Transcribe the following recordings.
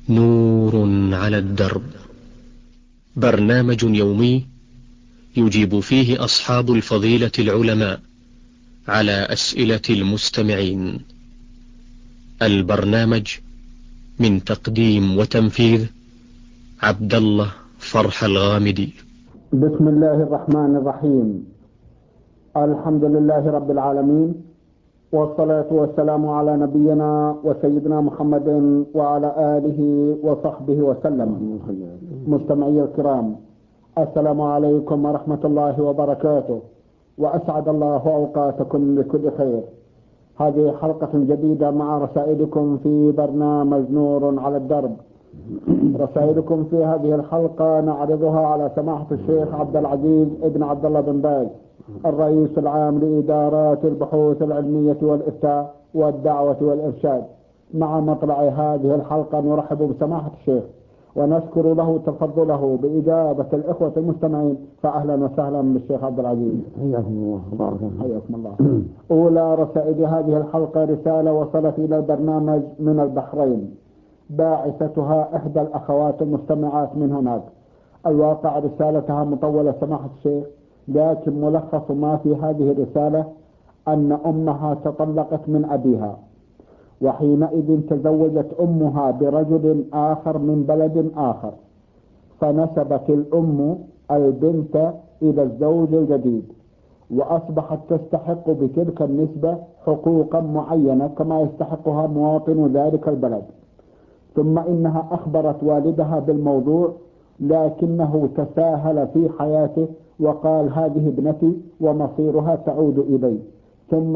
نور على الدرب، برنامج يومي يجيب فيه أصحاب الفضيلة العلماء على أسئلة المستمعين. البرنامج من تقديم وتنفيذ عبد الله فرح الغامدي. بسم الله الرحمن الرحيم. الحمد لله رب العالمين، والصلاة والسلام على نبينا وسيدنا محمد وعلى آله وصحبه وسلم. مستمعي الكرام، السلام عليكم ورحمة الله وبركاته، وأسعد الله أوقاتكم بكل خير. هذه حلقة جديدة مع رسائلكم في برنامج نور على الدرب. رسائلكم في هذه الحلقة نعرضها على سماحة الشيخ عبد العزيز ابن عبد الله بن باز، الرئيس العام لإدارات البحوث العلمية والإفتاء والدعوة والإرشاد. مع مطلع هذه الحلقة نرحب بسماحة الشيخ ونشكر له تفضله بإجابة الإخوة المستمعين، فأهلا وسهلا بالشيخ عبد العزيز. حياكم الله وبارك الله. حياكم الله. أولى رسائل هذه الحلقة رسالة وصلت إلى البرنامج من البحرين، باعثتها إحدى الأخوات المستمعات من هناك. الواقع رسالتها مطولة سماحة الشيخ، لكن ملخص ما في هذه الرسالة أن أمها تطلقت من أبيها، وحينئذ تزوجت أمها برجل آخر من بلد آخر، فنسبت الأم البنت إلى الزوج الجديد، وأصبحت تستحق بتلك النسبة حقوقا معينة كما يستحقها مواطن ذلك البلد. ثم إنها أخبرت والدها بالموضوع، لكنه تساهل في حياته وقال هذه ابنتي ومصيرها تعود إلي، ثم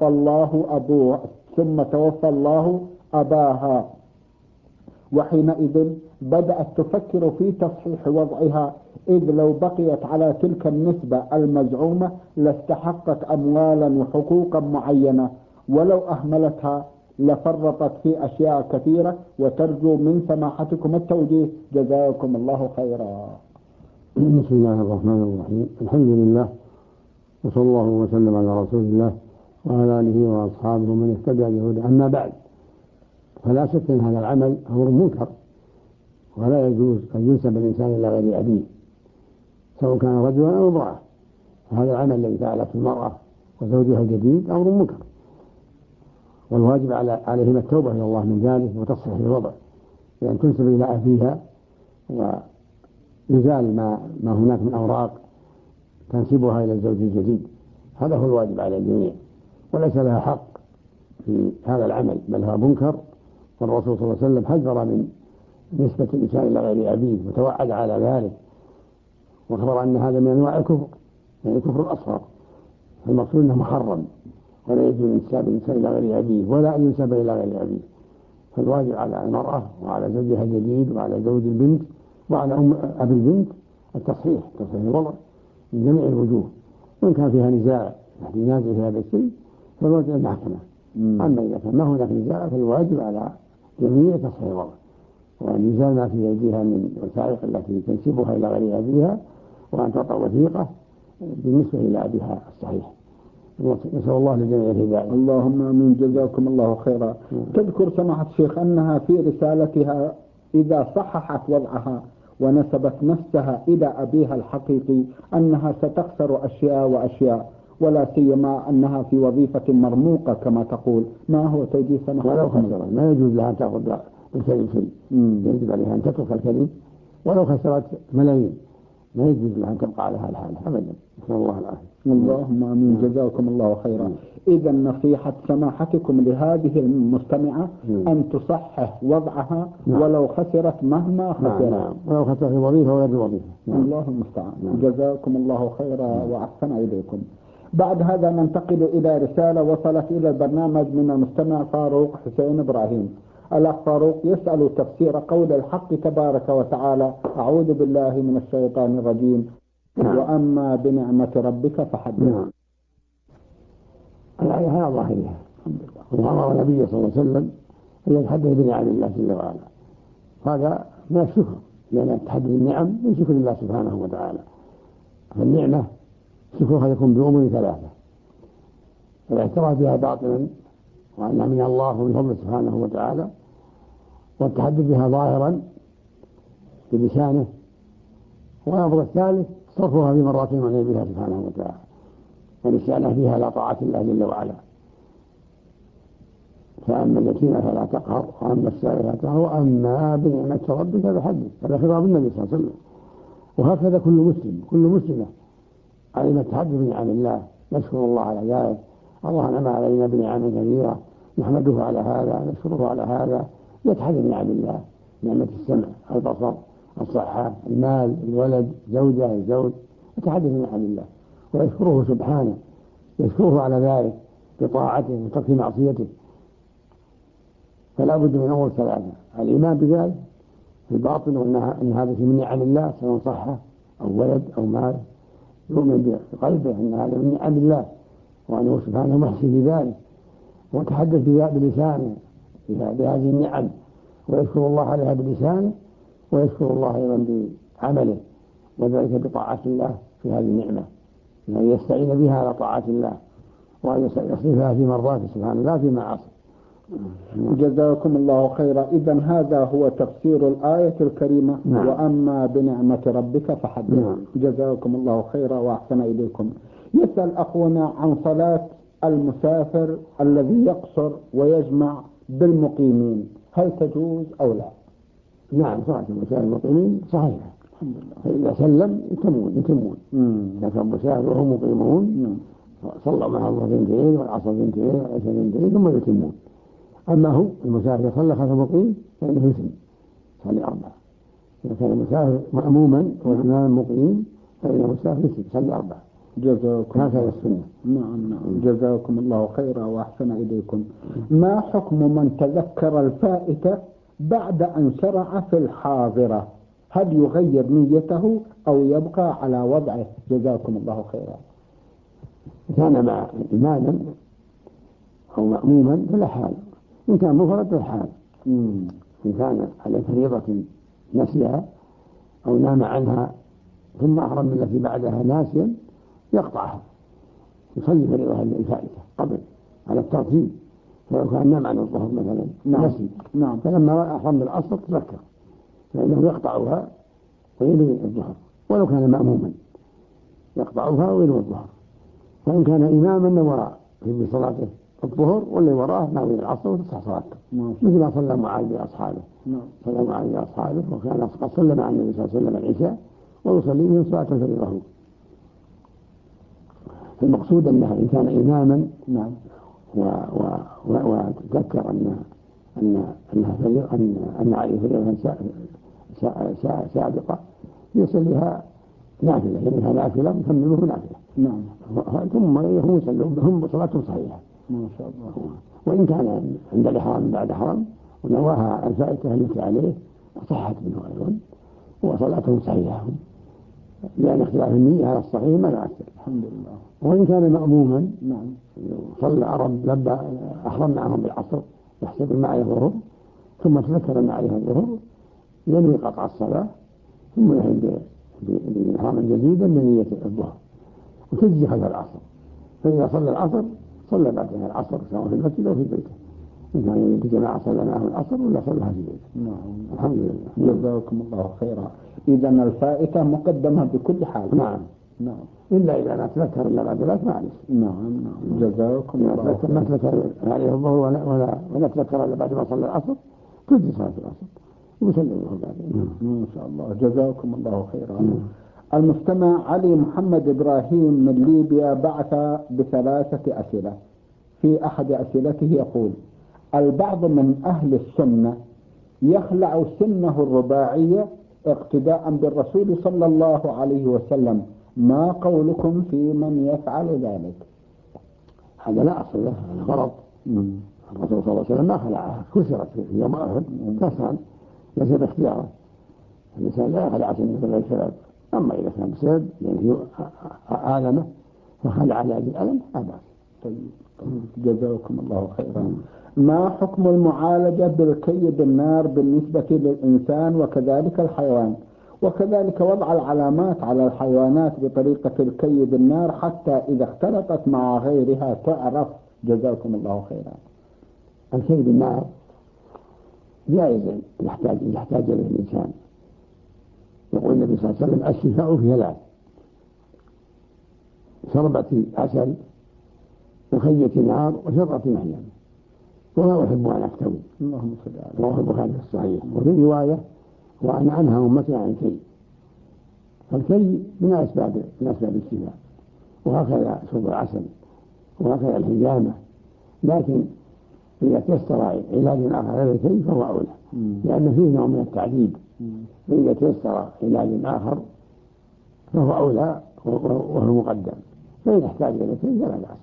توفى الله أباها. وحينئذ بدأت تفكر في تصحيح وضعها، إذ لو بقيت على تلك النسبة المزعومة لاستحقت أموالا وحقوقا معينة، ولو أهملتها لفرطت في أشياء كثيرة، وترجو من سماحتكم التوجيه، جزاكم الله خيرا. بسم الله الرحمن الرحيم. الحمد لله، وصلى الله وسلم على رسول الله وعلى آله وأصحابه من اهتدى بهداه. أما بعد، فلا شك أن هذا العمل أمر منكر، ولا يجوز أن ينسب الإنسان إلى غير أبيه سواء كان رجلا أو امرأة. هذا العمل الذي فعلته المرأة وزوجها الجديد أمر منكر، والواجب عليهما التوبة إلى الله من ذلك وتصحيح الوضع، لأن تنسب إلى أبيها ويزال ما هناك من أوراق تنسبها إلى الزوج الجديد. هذا هو الواجب على الجميع، وليس لها حق في هذا العمل، بل هو منكر. والرسول صلى الله عليه وسلم حذر من نسبة الإنسان إلى غير أبيه وتوعد على ذلك، وخبر أن هذا من أنواع الكفر، يعني الكفر الأصغر. المقصود أنه محرم، ولا يجوز انساب الإنسان إلى غير أبيه ولا أن ينسب إلى غير أبيه. فالواجب على المرأة وعلى زوجها الجديد وعلى زوج البنت وعلى أبي البنت تصحيح الوضع من جميع الوجوه، وإن كان فيها نزاع ينازع في هذا الشيء فالواجب المحكمة. أما إذا كان ما هناك نزاع فالواجب على جميع تصحيح الوضع، وأن يزال ما في أيديها من الوثائق التي تنسبها إلى غير أبيها، وأن تعطى وثيقة بالنسبة إلى أبيها الصحيح. نسأل الله لجميع الهداية. اللهم آمين، جزاكم الله خيرا. تذكر سماحة الشيخ أنها في رسالتها إذا صححت وضعها ونسبت نفسها إلى أبيها الحقيقي أنها ستخسر أشياء وأشياء، ولا سيما أنها في وظيفة مرموقة كما تقول. ما هو توجيه سماحة؟ ولو خسرت ما يجوز لها أن تأخذ بالكذب شيء، يجب عليها أن تترك الكذب ولو خسرت ملايين، ما يجوز لها أن تبقى على هالحالة أبدا. نسأل الله العافية. اللهم آمين، جزاكم الله خيرا. إذا نصيحة سماحتكم لهذه المستمعة أن تصحح وضعها ولو خسرت مهما خسرت. ولو خسرت الوظيفة وغير الوظيفة. الله المستعان. جزاكم الله خيرا وأحسن إليكم. بعد هذا ننتقل إلى رسالة وصلت إلى البرنامج من المستمع فاروق حسين إبراهيم. الأخ فاروق يسأل تفسير قول الحق تبارك وتعالى: أعوذ بالله من الشيطان الرجيم، وأما بنعمة ربك فحدث. الآية هذا ظاهرها، وأمر النبي صلى الله عليه وسلم أن يتحدث بنعم الله جل وعلا. هذا من الشكر، لأن التحدث بالنعم من شكر الله سبحانه وتعالى. فالنعمة شكرها يكون بأمور ثلاثة: الاعتراف بها باطنا وأنها من الله ومن فضله سبحانه وتعالى، والتحدث بها ظاهرا بلسانه. والأمر الثالث صرفها في مرات من بها سبحانه وتعالى ونسيانه فيها على طاعة الله جل وعلا. فأما اليتيم فلا تقهر وأما السائل فلا تقهر وأما بنعمة ربك فحدث. هذا خطاب النبي صلى الله عليه وسلم. وهكذا كل مسلم كل مسلمة علم التحدث بنعم الله، نشكر الله على ذلك. الله نعم علينا بنعم كثيرة نحمده على هذا نشكره على هذا. يتحدث بنعم الله، نعمة السمع البصر الصحة المال الولد زوجة الزوج، يتحدث بنعم الله ويشكره سبحانه، يشكره على ذلك بطاعته وترك معصيته. فلا بد من أمور ثلاثة: الإيمان بذلك في الباطن وأن هذا من نعم الله سواء صحة أو ولد أو مال، يؤمن بقلبه أن هذا من نعم الله وأنه سبحانه محسن بذلك، وتحدث بلسانه بهذه النعم ويشكر الله عليها بلسانه ويشكر الله أيضا بعمله، وذلك بطاعة الله في هذه النعمة، يعني يستعين بها على طاعة الله وأن يصرفها في مرضاته سبحانه لا في معاصي. جزاكم الله خيرا. إذن هذا هو تفسير الآية الكريمة. نعم. وأما بنعمة ربك فحدث. نعم. جزاكم الله خيرا وأحسن إليكم. يسأل أخونا عن صلاة المسافر الذي يقصر ويجمع بالمقيمين، هل تجوز أو لا؟ نعم، صلاة المسافر المقيمين صحيحة الحمد لله، فإذا سلم يتمون. إذا كان مسافر وهم مقيمون صلوا مع الله ثنتين والعصر ثنتين والعشاء ثنتين ثم يتمون. أما هو المسافر صلى خلف المقيم فإنه يتم صلي أربعة. إذا كان المسافر مأموما والإمام مقيم فإن المسافر يتم صلي أربعة. جزاكم هكذا السنة. نعم. جزاكم الله خيرا وأحسن إليكم. ما حكم من تذكر الفائتة بعد أن شرع في الحاضرة؟ هل يغير نيته أو يبقى على وضعه؟ جزاكم الله خيرا. كان مع إماما أو مأموما فلا حال، إن كان مفرد فلا حال. إن كان على فريضة نسيها أو نام عنها ثم أحرم من التي بعدها ناسيا يقطعها، يصلي فريضة الفائتة قبل على الترتيب. فلو كان نام عن الظهر مثلا نسي فلما أحرم بالعصر تذكر فإنه يقطعها وينوي الظهر، ولو كان مأموما يقطعها وينوي الظهر. فإن كان إماما نوى في صلاته الظهر واللي وراه ناوي العصر وتصح صلاته، مثل ما صلى معاذ بأصحابه. صلى معاذ بأصحابه وكان قد صلى مع النبي صلى الله عليه وسلم العشاء ويصلي بهم صلاة الفريضة. المقصود أنه إن كان إماما وتذكر أن عليه فريضة سابقة يصليها نافلة، لأنها نافلة مكمله نافلة. ثم هم صلاتهم صحيحة ما شاء الله. وإن كان عند الإحرام بعد حرم ونواها الفائتة التي عليه صحت منه أيضا وصلاتهم صحيحة، لأن اختلاف النية على الصحيح ما يؤثر الحمد لله. وإن كان مأموما صلى لبى أحرم معهم بالعصر يحسب معي الظهر ثم تذكر أن عليها الظهر ينوي قطع الصلاة ثم يهد بإحراما جديدا بنية الظهر وتجزي خلف العصر. فإذا صلى العصر صلى بعدها العصر سواء في المسجد أو في بيته، إن كان يريد جماعة صلى معهم العصر ولا صلىها في بيته. الحمد لله. جزاكم الله خيرا. إذن الفائتة مقدمة بكل حال. نعم. إلا إذا ما تذكر إلا بعد ذلك معلش. جزاكم الله خيرا. ما تذكر عليه الظهر ولا تذكر إلا بعد ما صلى العصر تجزي صلاة العصر ويصلي الظهر بعدين. ما شاء الله. جزاكم الله خيرا. المستمع علي محمد إبراهيم من ليبيا بعث ب3 أسئلة. في أحد أسئلته يقول: البعض من أهل السنة يخلع سنه الرباعية اقتداء بالرسول صلى الله عليه وسلم، ما قولكم في من يفعل ذلك؟ هذا لا أصل له، هذا غلط. الرسول صلى الله عليه وسلم ما خلعها، كسرت في يوم أحد كسرا ليس باختياره. الإنسان لا يخلع سنه بغير سبب، أما إذا كان بسبب يعني آلمه فخلع لأجل الألم لا بأس. جزاكم الله خيرا. ما حكم المعالجة بالكي بالنار بالنسبة للإنسان وكذلك الحيوان، وكذلك وضع العلامات على الحيوانات بطريقة الكي بالنار حتى إذا اختلطت مع غيرها تعرف؟ جزاكم الله خيرا. الكي بالنار جائز يحتاج إليه الإنسان. يقول النبي صلى الله عليه وسلم الشفاء في ثلاث: شربة عسل، وخية نار، وشربة محيا. ولا أحب أن أفتوي. اللهم صل على رواه البخاري في الصحيح. وفي رواية: وأنا أنهى أمتي عن الكي. فالكي من أسباب الشفاء، وهكذا شرب العسل، وهكذا الحجامة. لكن إذا تيسر علاج آخر غير الكي فهو أولى، لأن فيه نوع من التعذيب. فإذا تيسر علاج آخر فهو أولى وهو مقدم. فإن احتاج إلى الكي فلا بأس.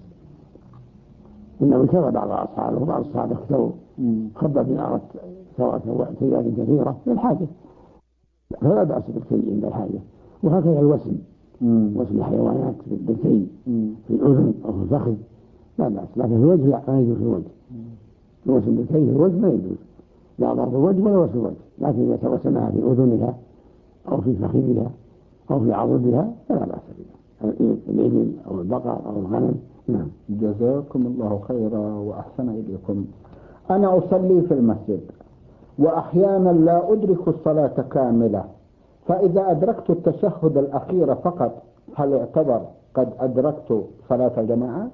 إنه كان بعض أصحابه وبعض الصحابة اختاروا خبى بن أردت كيات كثيرة للحاجة، فلا بأس بالكي عند الحاجة. وهكذا الوسم، وسم الحيوانات بالكي في الأذن أو في الفخذ لا بأس، لكن في الوجه لا، ما يجوز في الوجه. الوسم بالكي في الوجه ما يجوز، لا ضرب الوجه ولا وسم الوجه. لكن إذا توسمها في أذنها أو في فخذها أو في عضدها فلا بأس بها، الإبل أو البقر أو الغنم. نعم. جزاكم الله خيرا وأحسن إليكم. أنا أصلي في المسجد وأحيانا لا أدرك الصلاة كاملة، فإذا أدركت التشهد الأخير فقط هل يعتبر قد أدركت صلاة الجماعة؟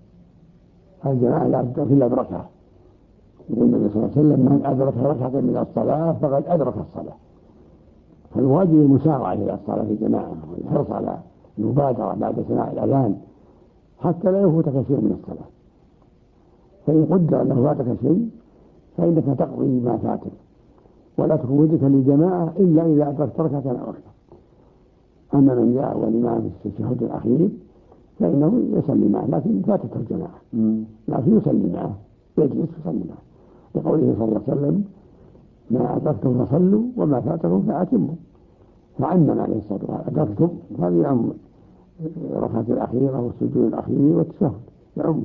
الجماعة لا تدرك إلا بركعة. يقول النبي صلى الله عليه وسلم: من أدرك ركعة من الصلاة فقد أدرك الصلاة. فالواجب المسارعة إلى الصلاة في الجماعة، والحرص على المبادرة بعد سماع الأذان حتى لا يفوتك شيء من الصلاة. فإن قدر أنه فاتك شيء فإنك تقضي ما فاتك، ولا تكون وجهك للجماعة إلا إذا أدركت ركعة أو أكثر. أما من جاء والإمام في التشهد الأخير فإنه يصلي معه، لكن فاتته الجماعة، لكن يصلي معه، يجلس يصلي معه، لقوله صلى الله عليه وسلم: ما أدركتم فصلوا وما فاتكم فأتموا. فعمم عليه الصلاة والسلام: أدركتم هذه يعم الركعة الأخيرة والسجود الأخير والتشهد يعمه.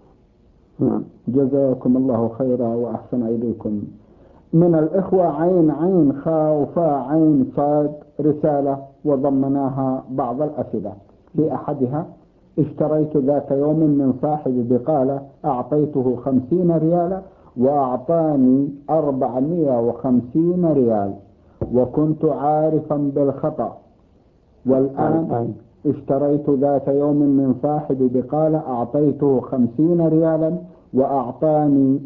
جزاكم الله خيرا وأحسن إليكم. من الإخوة عين عين خاء وفاء عين صاد رسالة وضمناها بعض الأسئلة. في أحدها: اشتريت ذات يوم من صاحب بقالة أعطيته 50 ريالا وأعطاني 450 ريال وكنت عارفا بالخطأ، والآن اشتريت ذات يوم من صاحب بقالة أعطيته 50 ريالا وأعطاني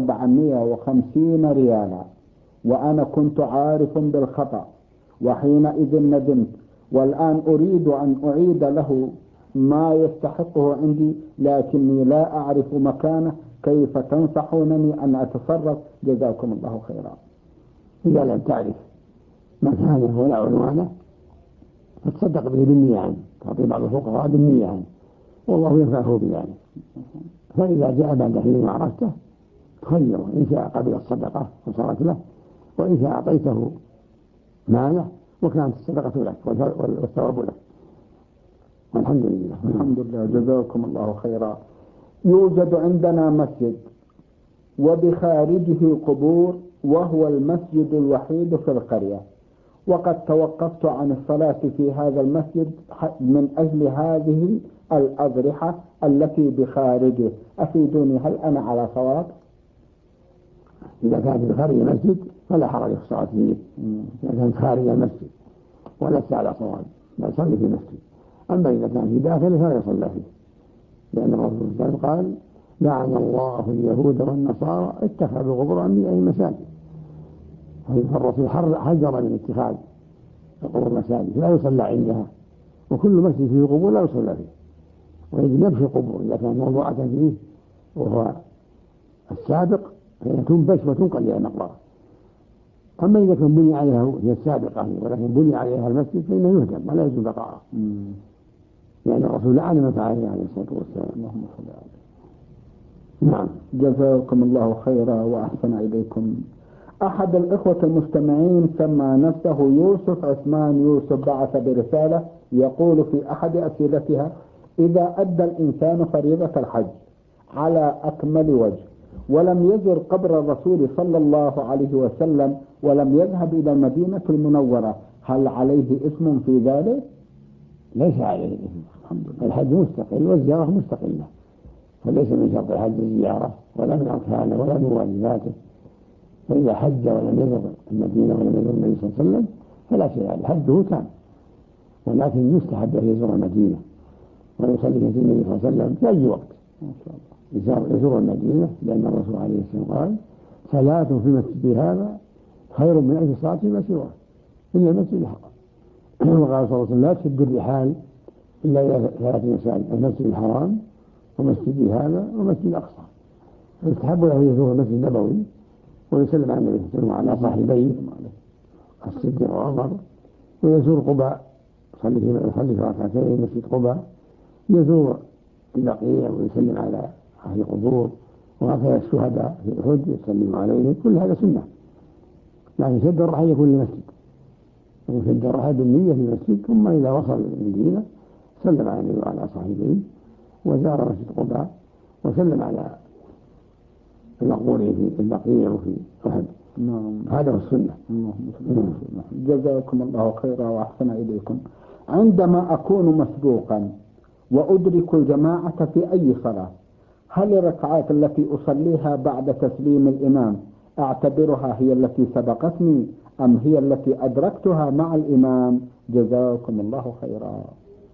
450 ريالا وأنا كنت عارف بالخطأ، وحينئذ ندمت، والآن أريد أن أعيد له ما يستحقه عندي لكني لا أعرف مكانه، كيف تنصحونني أن أتصرف؟ جزاكم الله خيرا. إذا لم تعرف مكانه ولا عنوانه فتصدق به بالنية عنه، تعطي بعض الفقراء بالنية عنه والله ينفعه بذلك. فإذا جاء بعد حين عرفته تخيره، إن شاء قبل الصدقة وصارت له، وإن شاء أعطيته ماله وكانت الصدقة لك والثواب لك. والحمد لله. الحمد لله. جزاكم الله خيرا. يوجد عندنا مسجد وبخارجه قبور، وهو المسجد الوحيد في القرية، وقد توقفت عن الصلاة في هذا المسجد من أجل هذه الأضرحة التي بخارجه، أفيدوني هل أنا على صواب؟ إذا كان في خارج المسجد فلا حرج في الصلاة فيه، إذا كان خارج المسجد ولست على صواب بل صلي في المسجد. أما إذا كان في داخله فلا يصلى فيه، لأن الرسول صلى الله عليه وسلم قال: لعن الله اليهود والنصارى اتخذوا قبور أنبيائهم مساجد. فالرسول حذر من اتخاذ القبور مساجد لا يصلى عندها، وكل مسجد فيه قبور لا يصلى فيه، ويجب نبش القبور إذا كان موضوعة فيه وهو السابق فهي تنبش وتنقل إلى المقبرة. أما إذا كان بني عليها هي السابقة ولكن بني عليها المسجد فإنه يهدم ولا يجوز بقاءه، يعني الرسول لعن ما فعله عليه الصلاة والسلام. اللهم صل عليه. نعم. جزاكم الله خيرا وأحسن إليكم. أحد الإخوة المستمعين سمى نفسه يوسف عثمان يوسف، بعث برسالة يقول في أحد أسئلتها: إذا أدى الإنسان فريضة الحج على أكمل وجه ولم يزر قبر الرسول صلى الله عليه وسلم ولم يذهب إلى المدينة المنورة هل عليه اسم في ذلك؟ ليس عليه اسم، الحج مستقل والزيارة مستقلة، فليس من شرط الحج الزيارة ولا من أركانه ولا من واجباته، فإذا حج ولم يزر المدينة ولم يزر النبي صلى الله عليه وسلم فلا شيء عليه، حجه تام، ولكن يستحب أن يزور المدينة ويصلي في النبي صلى الله عليه وسلم في أي وقت يزور المدينة، لأن الرسول عليه السلام قال: صلاة في مسجد هذا خير من 1000 صلاة فيما سواه إلا المسجد الحرام. وقال صلى الله عليه وسلم: لا تشد الرحال إلا إلى 3 مساجد: المسجد الحرام ومسجد هذا ومسجد الأقصى. فيستحب له يزور المسجد النبوي ويسلم على النبي صلى الله عليه وسلم وعلى صاحبيه الصديق وعمر، ويزور قباء يصلي في ركعتين مسجد قباء، يزور البقيع ويسلم على أهل القبور، وهكذا الشهداء في أحد يسلم عليهم. كل هذا سنة، لكن شد الرحل يكون لمسجد، وشد الرحل بالنية في المسجد، ثم إذا وصل المدينة سلم على النبي وعلى صاحبيه وزار مسجد قباء وسلم على المقبورين في البقيع وفي أحد. هذا هو السنة. جزاكم الله خيرا وأحسن إليكم. عندما أكون مسبوقا وأدرك الجماعة في أي صلاة، هل الركعات التي أصليها بعد تسليم الإمام أعتبرها هي التي سبقتني أم هي التي أدركتها مع الإمام؟ جزاكم الله خيرا.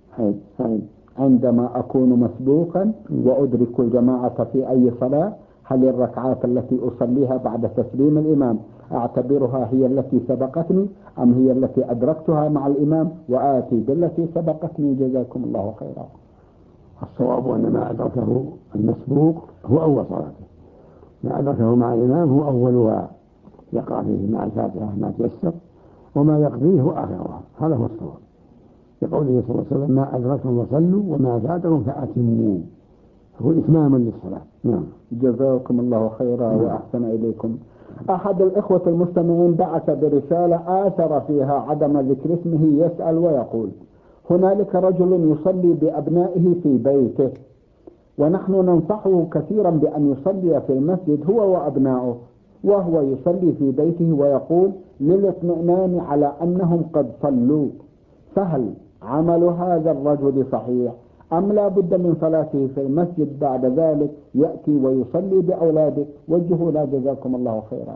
عندما أكون مسبوقا وأدرك الجماعة في أي صلاة، هل الركعات التي أصليها بعد تسليم الإمام أعتبرها هي التي سبقتني أم هي التي أدركتها مع الإمام وآتي بالتي سبقتني؟ جزاكم الله خيرا. الصواب أن ما أدركه المسبوق هو أول صلاته، ما أدركه مع الإمام هو أولها، يقرأ فيه مع الفاتحة ما تيسر، وما يقضيه هو آخرها. هذا هو الصواب، يقوله صلى الله عليه وسلم: ما أدركتم فصلوا وما فاتكم فأتموا، هو إتماما للصلاة. نعم. جزاكم الله خيرا وأحسن إليكم. أحد الإخوة المستمعين بعث برسالة آثر فيها عدم ذكر اسمه، يسأل ويقول: هنالك رجل يصلي بأبنائه في بيته، ونحن ننصحه كثيرا بأن يصلي في المسجد هو وأبنائه، وهو يصلي في بيته ويقول للاطمئنان على أنهم قد صلوا، فهل عمل هذا الرجل صحيح أم لا بد من صلاته في المسجد بعد ذلك يأتي ويصلي بأولاده؟ وجهوا لا جزاكم الله خيرا.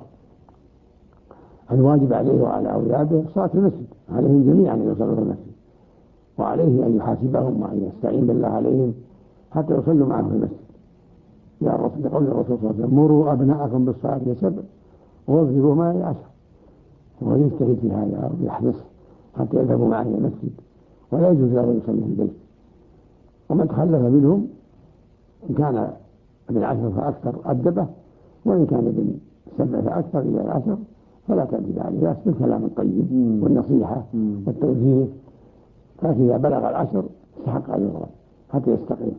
الواجب عليه وعلى أولاده صلاة المسجد، عليهم جميعا أن يصلوا في المسجد، وعليه أن يحاسبهم وأن يستعين بالله عليهم حتى يصلوا معه في المسجد. يقول الرسول صلى الله عليه وسلم: مروا أبناءكم بالصلاة ل7 واضربوا ما ل10، ويجتهد في هذا ويحرص حتى يذهبوا معه إلى المسجد، ولا يجوز له أن يصلي في البيت. ومن تخلف منهم إن كان بال10 فأكثر أدبه، وإن كان بال7 فأكثر إلى 10 فلا تأدب عليه، بس بالكلام الطيب والنصيحة والتوجيه، فإذا بلغ 10 استحق أن يضرب حتى يستقيم.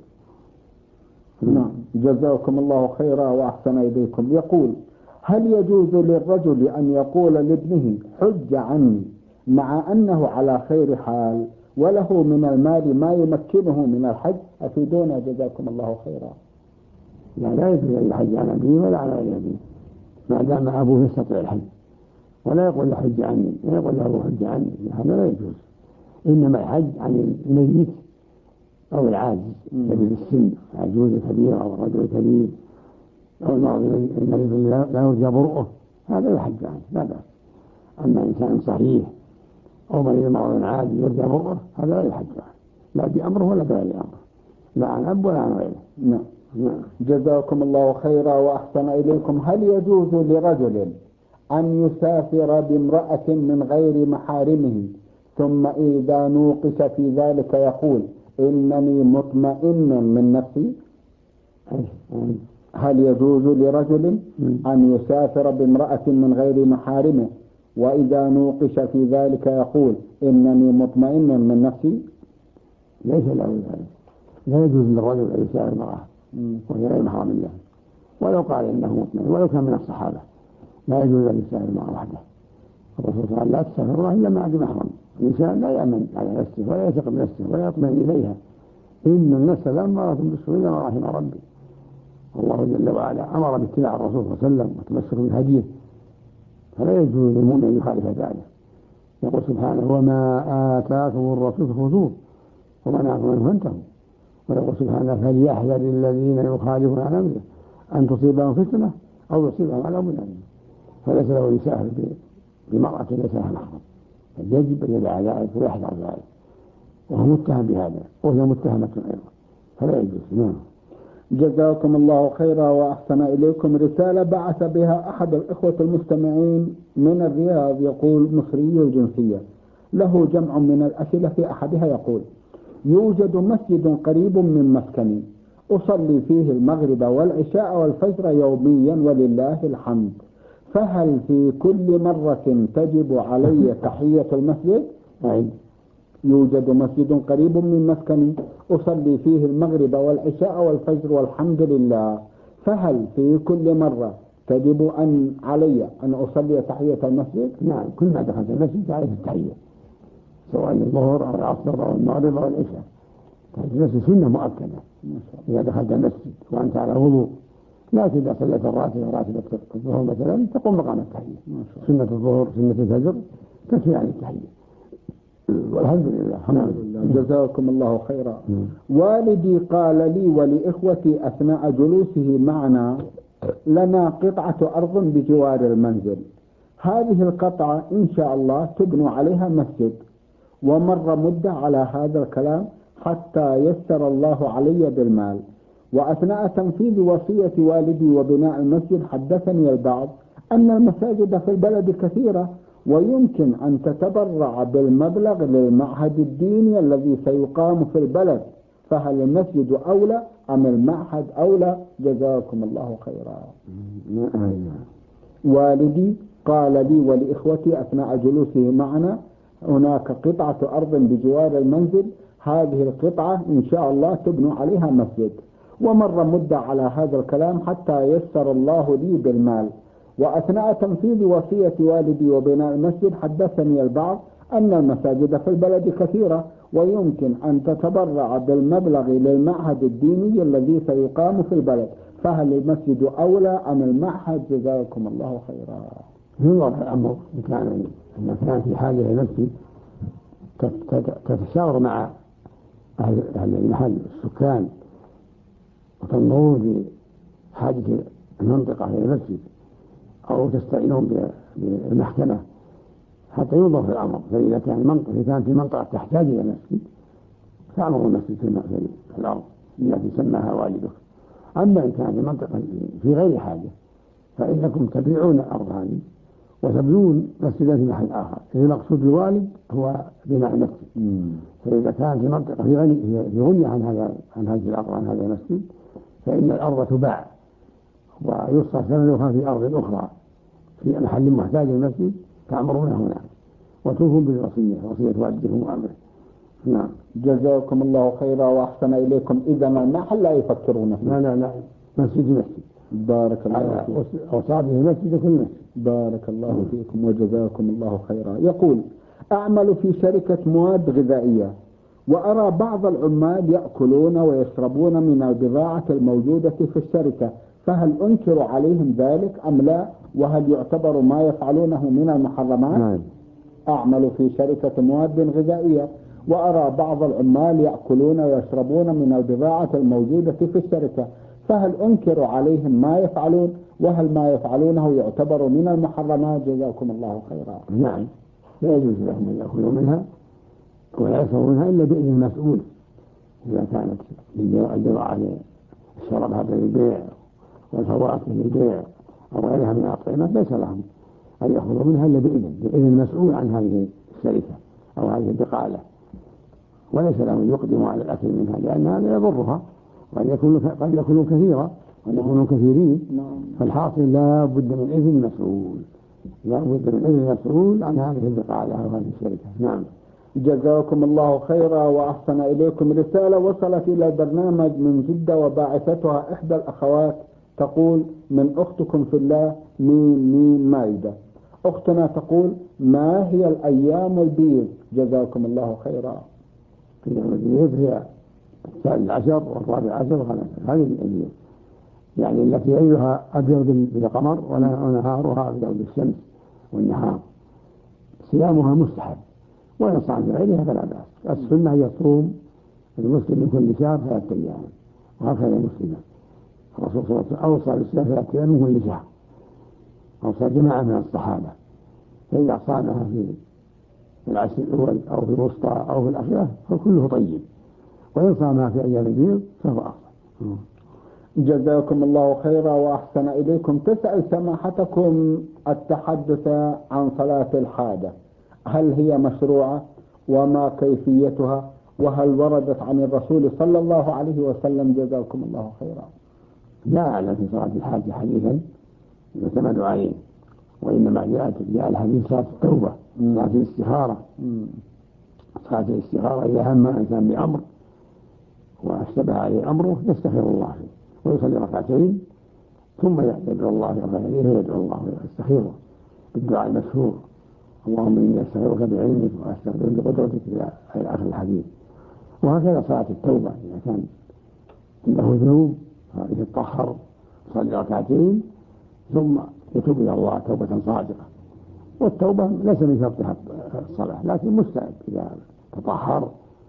نعم. جزاكم الله خيرا وأحسن إليكم. يقول: هل يجوز للرجل أن يقول لابنه حج عني مع أنه على خير حال وله من المال ما يمكنه من الحج؟ أفيدونا جزاكم الله خيرا. لا يجوز أن يحج عن أبيه ولا عن غير أبيه ما دام أبوه يستطيع الحج، ولا يقول له حج عني، لا يقول له حج عني، هذا لا يجوز. إنما الحج عن الميت أو العاجز كبير السن، عجوز كبير أو رجل كبير أو المريض لا يرجى برؤه، هذا يحج عنه لا بأس. أما إنسان صحيح أو مريض مرض عادي يرجى برؤه، هذا لا يحج عنه، لا بأمره ولا بغير أمره، لا عن أب ولا عن غيره. نعم. جزاكم الله خيرا وأحسن إليكم. هل يجوز لرجل أن يسافر بامرأة من غير محارمه ثم إذا نوقش في ذلك يقول إنني مطمئن من نفسي؟ هل يجوز لرجل أن يسافر بامرأة من غير محارمه وإذا نوقش في ذلك يقول إنني مطمئن من نفسي؟ ليس له ذلك، لا يجوز للرجل أن يسافر امرأة وهي غير محرم له، ولو قال إنه مطمئن ولو كان من الصحابة، لا يجوز أن يسافر امرأة وحده. الرسول صلى الله عليه وسلم: لا تسافر امرأة إلا مع ذي محرم. الإنسان لا يأمن على نفسه ولا يثق بنفسه ولا يطمئن إليها، إن النفس لأمارة بالسوء إلا ما رحم ربي. الله جل وعلا أمر باتباع الرسول صلى الله عليه وسلم وتمسك بهديه، فلا يجوز للمؤمن أن يخالف ذلك. يقول سبحانه: وما آتاكم الرسول فخذوه وما نهاكم عنه فانتهوا. ويقول سبحانه: فليحذر الذين يخالفون عن أمره أن تصيبهم فتنة أو يصيبهم عذاب أليم. فليس له أن يسافر بمرأة ليس لها محرم، يجب أن يدع ذلك ويحذر ذلك، وهو متهم بهذا وهي متهمة أيضا، فلا يجوز. نعم. جزاكم الله خيرا وأحسن إليكم. رسالة بعث بها أحد الإخوة المستمعين من الرياض، يقول: مصري الجنسية، له جمع من الأسئلة، في أحدها يقول: يوجد مسجد قريب من مسكني، أصلي فيه المغرب والعشاء والفجر يوميا ولله الحمد، فهل في كل مرة تجب علي تحية المسجد؟ يوجد مسجد قريب من مسكني، أصلي فيه المغرب والعشاء والفجر والحمد لله، فهل في كل مرة تجب علي أن أصلي تحية المسجد؟ نعم، كل ما دخلت المسجد عليك التحية، سواء الظهر أو العصر أو المغرب أو العشاء. المسجد سنة مؤكدة إذا دخلت المسجد وأنت على وضوء، لكن إذا صليت راتبة الظهر مثلا تقوم مقام التحية. سنة الظهر سنة الفجر تكفي عن التحية، والحمد لله. الحمد لله. جزاكم الله خيرا. والدي قال لي ولإخوتي أثناء جلوسه معنا: لنا قطعة أرض بجوار المنزل، هذه القطعة إن شاء الله تبنى عليها مسجد، ومر مدة على هذا الكلام حتى يسر الله علي بالمال، وأثناء تنفيذ وصية والدي وبناء المسجد حدثني البعض أن المساجد في البلد كثيرة ويمكن أن تتبرع بالمبلغ للمعهد الديني الذي سيقام في البلد، فهل المسجد أولى أم المعهد أولى؟ جزاكم الله خيرا. والدي قال لي ولإخوتي أثناء جلوسه معنا: هناك قطعة أرض بجوار المنزل، هذه القطعة إن شاء الله تبنى عليها مسجد، ومر مدة على هذا الكلام حتى يسر الله لي بالمال، وأثناء تنفيذ وصية والدي وبناء المسجد حدثني البعض أن المساجد في البلد كثيرة ويمكن أن تتبرع بالمبلغ للمعهد الديني الذي سيقام في البلد، فهل المسجد أولى أم المعهد؟ جزاكم الله خيرا. ينظر الأمر، إن كان في حاجة إلى المسجد تتشاور مع أهل المحل السكان وتنظرون بحاجة المنطقة إلى المسجد، أو تستعينون بالمحكمة حتى ينظر في الأمر. فإذا كانت المنطقة تحتاج إلى مسجد فأمر المسجد في الأرض التي سماها والدك. أما إن كانت المنطقة في غير حاجة فإنكم تبيعون الأرض هذه وتبنون مسجدا في محل آخر، إذا المقصود الوالد هو بناء المسجد. فإذا كانت المنطقة في غنية عن هذه الأرض عن هذا المسجد فإن الأرض تباع ويصرف ثمنها في أرض أخرى في محل محتاج المسجد، تأمرونه هنا وتوفون بالوصية، وصية والدكم وأمره. نعم. جزاكم الله خيرا وأحسن إليكم. إذا المحل لا يفكرون فيه. لا مسجد. بارك الله فيكم. وصابه المسجد كل مسجد. بارك الله فيكم وجزاكم الله خيرا. يقول: أعمل في شركة مواد غذائية، وأرى بعض العمال يأكلون ويشربون من البضاعة الموجودة في الشركة، فهل أنكر عليهم ذلك أم لا؟ وهل يعتبر ما يفعلونه من المحرمات؟ نعم. أعمل في شركة مواد غذائية، وأرى بعض العمال يأكلون ويشربون من البضاعة الموجودة في الشركة، فهل أنكر عليهم ما يفعلون؟ وهل ما يفعلونه يعتبر من المحرمات؟ جزاكم الله خيرا. نعم، لا يجوز لهم أن يأكلوا منها ولا يشربوا منها إلا بإذن المسؤول، إذا كانت البضاعة الشراب للبيع والفواكه للبيع أو غيرها من الأطعمة ليس لهم أن يأخذوا منها إلا بإذن المسؤول عن هذه الشركة أو هذه البقالة، وليس لهم يقدموا على الأكل منها لأن هذا يضرها، قد يكونوا كثيرا وقد يكونوا كثيرين. فالحاصل لا بد من إذن مسؤول عن هذه البقالة أو هذه الشركة. نعم. جزاكم الله خيرا وأحسن إليكم. رسالة وصلت إلى البرنامج من جدة وباعثتها إحدى الأخوات، تقول: من أختكم في الله ميم مايدة. أختنا تقول: ما هي الأيام البيض؟ جزاكم الله خيرا. الأيام البيض هي 13 و14 و15، هذه الأيام يعني التي أيها أبيض بالقمر ونهارها أبيض بالشمس والنهار، صيامها مستحب ويصام بغيرها فلا بأس. السنة هي يصوم المسلم من كل شهر 3 أيام، وهكذا المسلمة. الرسول صلى الله عليه وسلم أوصى بالصيام 3 أيام من كل شهر، أو صار جماعة من الصحابة، فإذا صامها في العشر الأول أو في الوسطى أو في الأخيرة فكله طيب، وإن صامها في أيام البيض فهو أفضل. جزاكم الله خيرا وأحسن إليكم. تسأل سماحتكم التحدث عن صلاة الحاجة، هل هي مشروعة وما كيفيتها وهل وردت عن الرسول صلى الله عليه وسلم؟ جزاكم الله خيرا. لا أعلم في صلاة الحاجة حديثا يعتمد عليه، وإنما جاء الحديث صلاة التوبة، صلاة الاستخارة. صلاة الاستخارة إذا هم الإنسان بأمر واشتبه عليه أمره يستخير الله فيه ويصلي ركعتين ثم يدعو الله ركعتين ويدعو الله ويستخيره بالدعاء المشهور: اللهم إني أستخيرك بعلمك وأستغفرك بقدرتك، إلى آخر الحديث. وهكذا صلاة التوبة، إذا كان عنده ذنوب يتطهر يصلي ركعتين ثم يتوب إلى الله توبة صادقة. والتوبة ليس من شرطها الصلاة، لكن مستحب إذا تطهر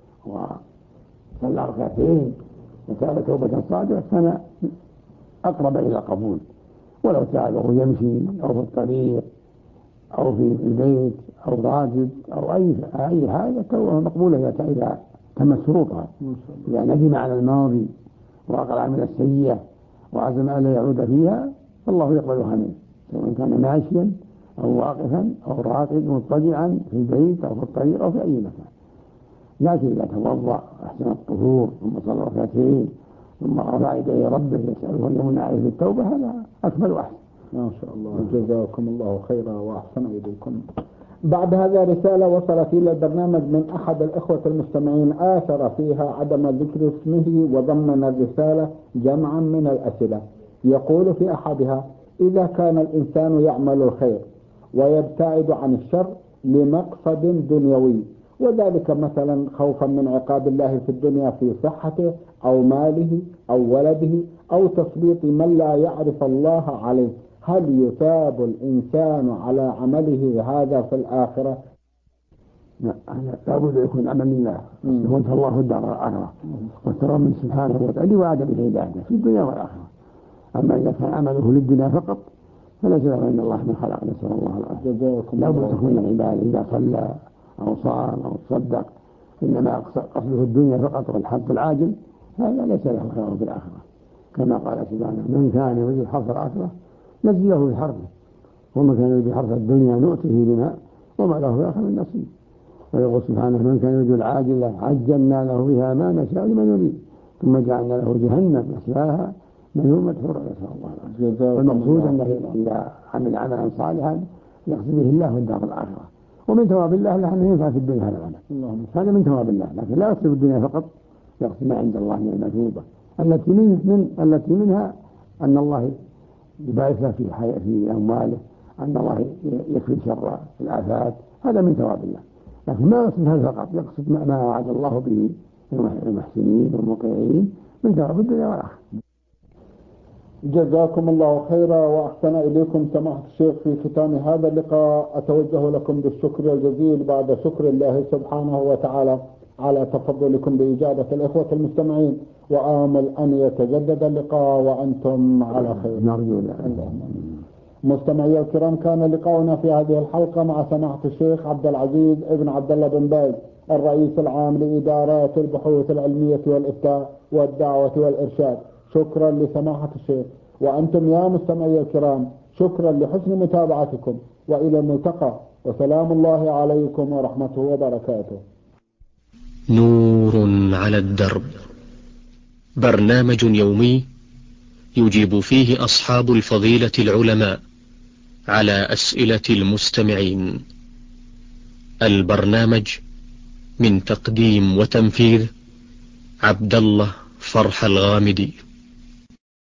وصلى ركعتين وتاب توبة صادقة كان أقرب إلى القبول. ولو تاب وهو يمشي أو في الطريق أو في البيت أو راجل أو أي حاجة توبة مقبولة إذا تمت شروطها، إذا ندم على الماضي وأقلع من السيئة وعزم ألا يعود فيها فالله يقبلها منه، سواء كان ماشيا أو واقفا أو راقد مضطجعا في البيت أو في الطريق أو في أي مكان. لكن إذا توضأ أحسن الطهور ثم صلى ركعتين ثم رفع يديه ربه يسأله أن يمن عليه بالتوبة هذا أكمل وأحسن. ما شاء الله. جزاكم الله خيرا وأحسن إليكم. بعد هذا رسالة وصلت إلى البرنامج من أحد الإخوة المستمعين آثر فيها عدم ذكر اسمه وضمن الرسالة جمعا من الأسئلة. يقول في أحدها: إذا كان الإنسان يعمل الخير ويبتعد عن الشر لمقصد دنيوي، وذلك مثلا خوفا من عقاب الله في الدنيا في صحته أو ماله أو ولده أو تسليط من لا يعرف الله عليه، هل يثاب الإنسان على عمله هذا في الآخرة؟ لا بد يكون عمل لله يكون الله الدار الآخرة والترى من سبحانه وتعالى وعد بالهداية في الدنيا والآخرة. أما إذا كان عمله للدنيا فقط فليس له عند الله من خلق، نسأل الله العافية. لا بد تكون العبادة إذا صلى أو صام أو تصدق إنما قصده الدنيا فقط والحظ العاجل هذا ليس له خير في الآخرة، كما قال سبحانه: من كان يريد حرث الآخرة نزله في حرثه ومن كان يريد حرث الدنيا نؤته بما وما له في الآخرة من نصيب. ويقول سبحانه: من كان يريد العاجلة عجلنا له بها ما نشاء لمن يريد ثم جعلنا له جهنم يصلاها مذموما مدحورا، نسأل الله العافية. والمقصود أنه إذا عمل عملا صالحا يقصد به الله والدار الآخرة، ومن ثواب الله أنه ينفع في الدنيا هذا العمل، هذا من ثواب الله، لكن لا يقصد الدنيا فقط، يقصد ما عند الله من المثوبة التي منها أن الله يبارك له في أمواله، أن الله يكفي شر الآفات، هذا من ثواب الله. لكن ما يقصد هذا فقط، يقصد ما وعد الله به المحسنين والمطيعين من ثواب الدنيا والآخرة. جزاكم الله خيرا وأحسن إليكم سماحة الشيخ. في ختام هذا اللقاء أتوجه لكم بالشكر الجزيل بعد شكر الله سبحانه وتعالى على تفضلكم بإجابة الإخوة المستمعين، وآمل أن يتجدد اللقاء وأنتم على خير. نرجو مستمعي الكرام، كان لقاؤنا في هذه الحلقة مع سماحة الشيخ عبد العزيز ابن عبد الله بن باز، الرئيس العام لإدارات البحوث العلمية والإفتاء والدعوة والإرشاد. شكرا لسماحة الشيخ، وأنتم يا مستمعي الكرام شكرا لحسن متابعتكم، وإلى الملتقى، وسلام الله عليكم ورحمته وبركاته. نور على الدرب، برنامج يومي يجيب فيه أصحاب الفضيلة العلماء على أسئلة المستمعين. البرنامج من تقديم وتنفيذ عبد الله فرح الغامدي.